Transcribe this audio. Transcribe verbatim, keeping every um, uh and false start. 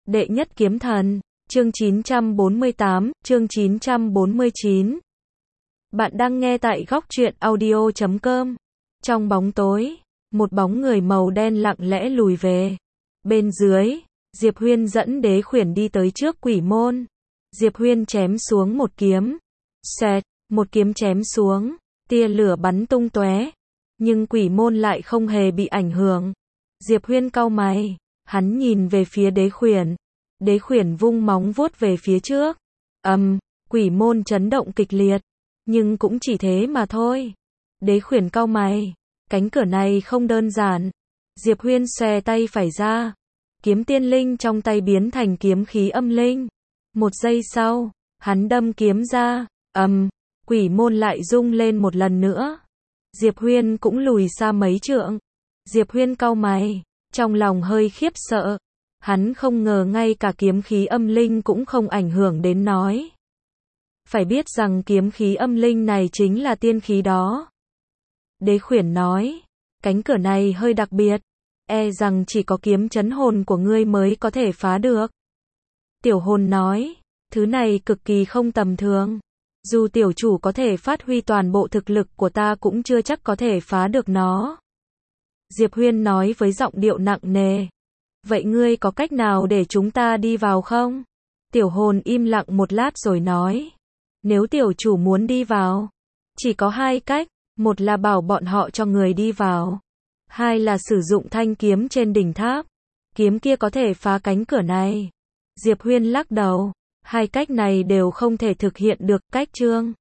Đệ nhất kiếm thần, chương chín trăm bốn mươi tám, chương chín trăm bốn mươi chín. Bạn đang nghe tại góc truyện audio chấm com. Trong bóng tối, một bóng người màu đen lặng lẽ lùi về. Bên dưới, Diệp Huyên dẫn Đế Khuyển đi tới trước quỷ môn. Diệp Huyên chém xuống một kiếm. Xẹt, một kiếm chém xuống, tia lửa bắn tung tóe, nhưng quỷ môn lại không hề bị ảnh hưởng. Diệp Huyên cau mày, hắn nhìn về phía Đế Khuyển. Đế Khuyển vung móng vuốt về phía trước. Ầm, um, quỷ môn chấn động kịch liệt, nhưng cũng chỉ thế mà thôi. Đế Khuyển cau mày, cánh cửa này không đơn giản. Diệp Huyên xòe tay phải ra, kiếm tiên linh trong tay biến thành kiếm khí âm linh. Một giây sau, hắn đâm kiếm ra, ầm, um, quỷ môn lại rung lên một lần nữa. Diệp Huyên cũng lùi xa mấy trượng. Diệp Huyên cau mày, trong lòng hơi khiếp sợ. Hắn không ngờ ngay cả kiếm khí âm linh cũng không ảnh hưởng đến nói. Phải biết rằng kiếm khí âm linh này chính là tiên khí đó. Đế Khuyển nói, cánh cửa này hơi đặc biệt, e rằng chỉ có kiếm chấn hồn của ngươi mới có thể phá được. Tiểu hồn nói, thứ này cực kỳ không tầm thường. Dù tiểu chủ có thể phát huy toàn bộ thực lực của ta cũng chưa chắc có thể phá được nó. Diệp Huyên nói với giọng điệu nặng nề. Vậy ngươi có cách nào để chúng ta đi vào không? Tiểu hồn im lặng một lát rồi nói. Nếu tiểu chủ muốn đi vào, chỉ có hai cách. Một là bảo bọn họ cho người đi vào. Hai là sử dụng thanh kiếm trên đỉnh tháp. Kiếm kia có thể phá cánh cửa này. Diệp Huyên lắc đầu. Hai cách này đều không thể thực hiện được. Cách chương